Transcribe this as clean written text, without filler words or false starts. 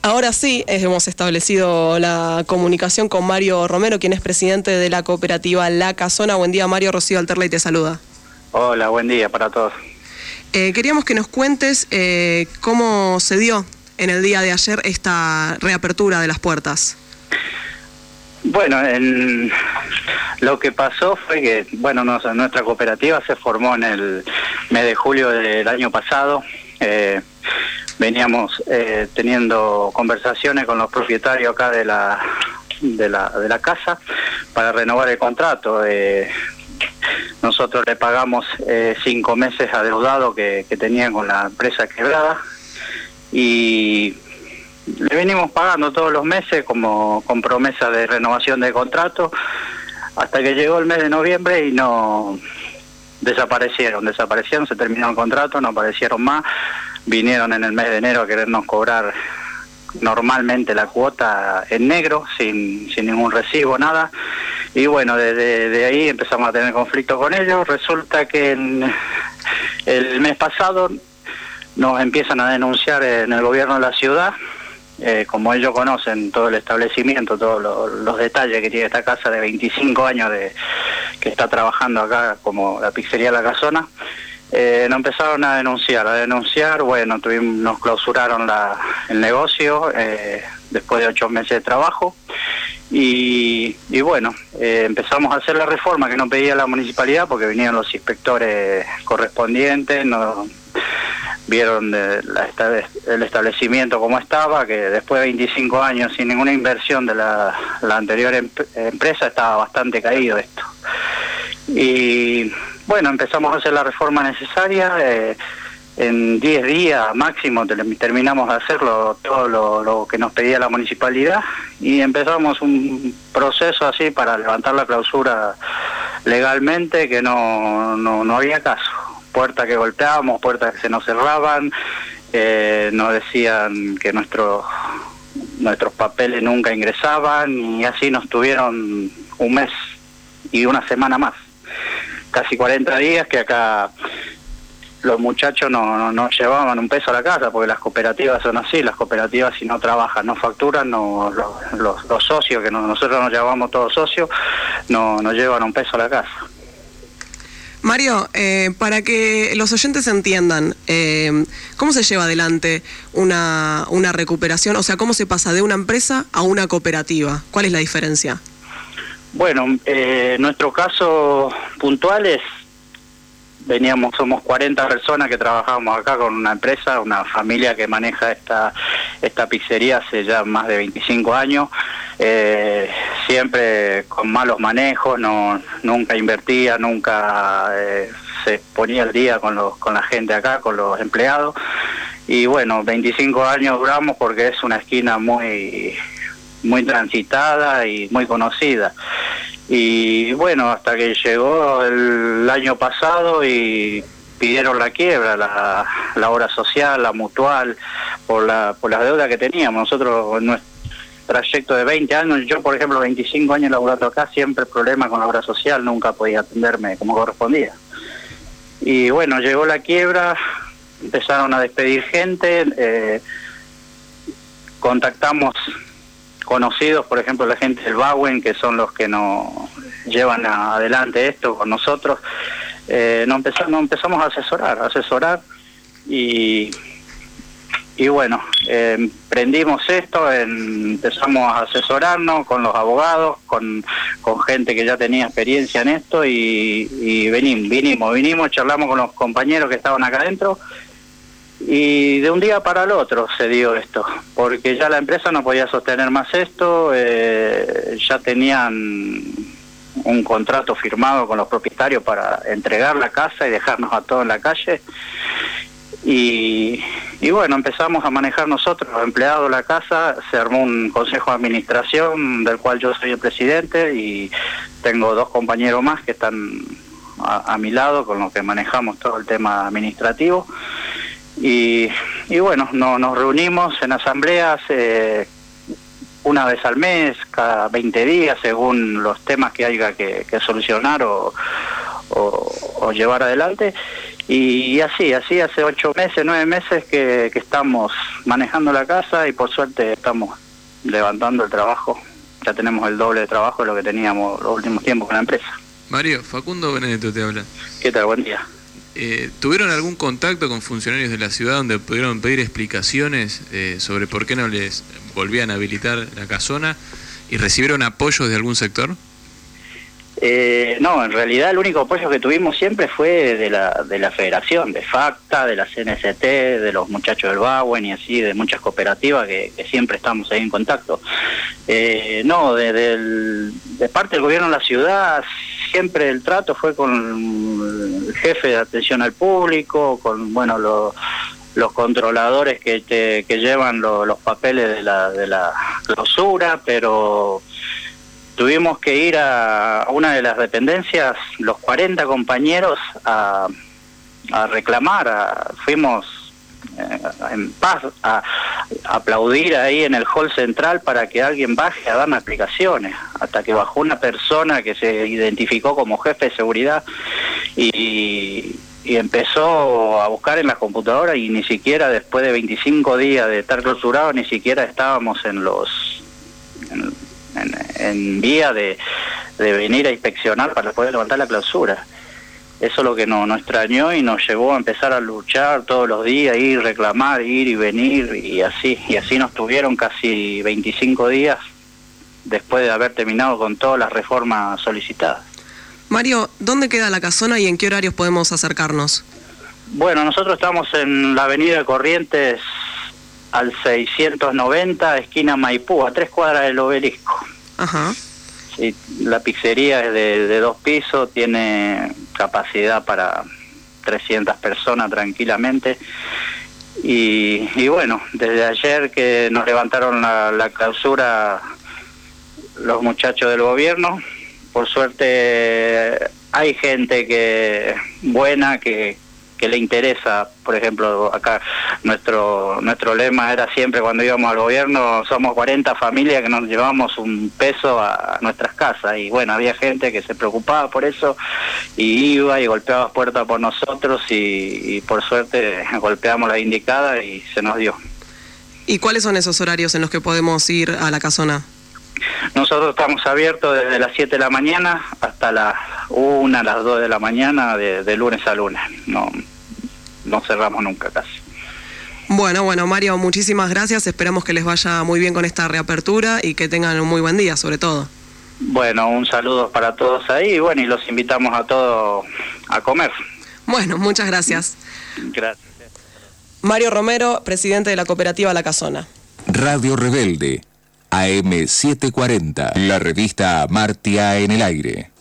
Ahora sí, hemos establecido la comunicación con Mario Romero, quien es presidente de la cooperativa La Casona. Buen día, Mario. Rocío Alterley te saluda. Hola, buen día para todos. Queríamos que nos cuentes cómo se dio en el día de ayer esta reapertura de las puertas. Bueno, lo que pasó fue que, nuestra cooperativa se formó en el mes de julio del año pasado. Veníamos teniendo conversaciones con los propietarios acá de la casa para renovar el contrato. Nosotros le pagamos 5 meses adeudado que tenían con la empresa quebrada y le venimos pagando todos los meses como con promesa de renovación de contrato hasta que llegó el mes de noviembre y no desaparecieron, se terminó el contrato, no aparecieron más, vinieron en el mes de enero a querernos cobrar normalmente la cuota en negro, sin ningún recibo, nada. Y bueno, de ahí empezamos a tener conflicto con ellos. Resulta que el mes pasado nos empiezan a denunciar en el gobierno de la ciudad. Como ellos conocen todo el establecimiento, todos los detalles que tiene esta casa de 25 años que está trabajando acá como la pizzería La Casona, nos empezaron a denunciar, bueno, nos clausuraron el negocio después de 8 meses de trabajo y bueno, empezamos a hacer la reforma que nos pedía la municipalidad porque vinieron los inspectores correspondientes, vieron el establecimiento como estaba, que después de 25 años sin ninguna inversión de la anterior empresa estaba bastante caído esto. Y bueno, empezamos a hacer la reforma necesaria, en 10 días máximo terminamos de hacerlo todo lo que nos pedía la municipalidad y empezamos un proceso así para levantar la clausura legalmente que no había caso. Puertas que golpeábamos, puertas que se nos cerraban, nos decían que nuestros papeles nunca ingresaban y así nos tuvieron un mes y una semana más. Casi 40 días que acá los muchachos no llevaban un peso a la casa, porque las cooperativas son así, las cooperativas si no trabajan, no facturan, los socios, que nosotros nos llamamos todos socios, no llevan un peso a la casa. Mario, para que los oyentes entiendan, ¿cómo se lleva adelante una recuperación? O sea, ¿cómo se pasa de una empresa a una cooperativa? ¿Cuál es la diferencia? Bueno, nuestro caso puntual es, somos 40 personas que trabajamos acá con una empresa, una familia que maneja esta pizzería hace ya más de 25 años, siempre con malos manejos, nunca invertía, nunca se ponía al día con la gente acá, con los empleados, y bueno, 25 años duramos porque es una esquina muy transitada y muy conocida. Y bueno, hasta que llegó el año pasado y pidieron la quiebra, la obra social, la mutual, por las deudas que teníamos. Nosotros en nuestro trayecto de 20 años, yo por ejemplo 25 años laburando acá, siempre problema con la obra social, nunca podía atenderme como correspondía. Y bueno, llegó la quiebra, empezaron a despedir gente, contactamos conocidos, por ejemplo la gente del Bauen, que son los que nos llevan adelante esto con nosotros, nos empezamos a asesorar y bueno, emprendimos esto, empezamos a asesorarnos con los abogados, con gente que ya tenía experiencia en esto y vinimos, charlamos con los compañeros que estaban acá adentro. Y de un día para el otro se dio esto, porque ya la empresa no podía sostener más esto, ya tenían un contrato firmado con los propietarios para entregar la casa y dejarnos a todos en la calle. Y bueno, empezamos a manejar nosotros, los empleados de la casa, se armó un consejo de administración del cual yo soy el presidente y tengo 2 compañeros más que están a mi lado con los que manejamos todo el tema administrativo. Y bueno, nos reunimos en asambleas una vez al mes, cada 20 días, según los temas que haya que solucionar o llevar adelante. Y así hace 8 meses, 9 meses que estamos manejando la casa y por suerte estamos levantando el trabajo. Ya tenemos el doble de trabajo de lo que teníamos los últimos tiempos con la empresa. Mario, Facundo Benedetto te habla. ¿Qué tal? Buen día. ¿Tuvieron algún contacto con funcionarios de la ciudad donde pudieron pedir explicaciones sobre por qué no les volvían a habilitar la casona y recibieron apoyos de algún sector? No, en realidad el único apoyo que tuvimos siempre fue de la federación, de FACTA, de la CNST, de los muchachos del Bauen y así, de muchas cooperativas que siempre estamos ahí en contacto. No, de parte del gobierno de la ciudad siempre el trato fue con el jefe de atención al público, con los controladores que llevan los papeles de la clausura, pero tuvimos que ir a una de las dependencias, los 40 compañeros, a reclamar. Fuimos en paz a aplaudir ahí en el hall central para que alguien baje a darnos explicaciones, hasta que bajó una persona que se identificó como jefe de seguridad y empezó a buscar en las computadoras, y ni siquiera después de 25 días de estar clausurados, ni siquiera estábamos en vía de venir a inspeccionar para poder levantar la clausura. Eso es lo que nos extrañó y nos llevó a empezar a luchar todos los días, ir, reclamar, ir y venir, y así nos tuvieron casi 25 días después de haber terminado con todas las reformas solicitadas. Mario, ¿dónde queda la casona y en qué horarios podemos acercarnos? Bueno, nosotros estamos en la avenida Corrientes al 690, esquina Maipú, a 3 cuadras del Obelisco. Ajá. Sí, la pizzería es de 2 pisos, tiene capacidad para 300 personas tranquilamente. Y bueno, desde ayer que nos levantaron la clausura los muchachos del gobierno, por suerte hay gente buena que le interesa. Por ejemplo, acá nuestro lema era siempre cuando íbamos al gobierno: somos 40 familias que nos llevamos un peso a nuestras casas. Y bueno, había gente que se preocupaba por eso y iba y golpeaba puertas por nosotros, y por suerte golpeamos la indicada y se nos dio. ¿Y cuáles son esos horarios en los que podemos ir a la casona? Nosotros estamos abiertos desde las 7 de la mañana hasta las 1, las 2 de la mañana, de lunes a lunes. No cerramos nunca casi. Bueno, Mario, muchísimas gracias. Esperamos que les vaya muy bien con esta reapertura y que tengan un muy buen día, sobre todo. Bueno, un saludo para todos ahí, y los invitamos a todos a comer. Bueno, muchas gracias. Gracias. Mario Romero, presidente de la cooperativa La Casona. Radio Rebelde, AM 740, la revista Amartya en el aire.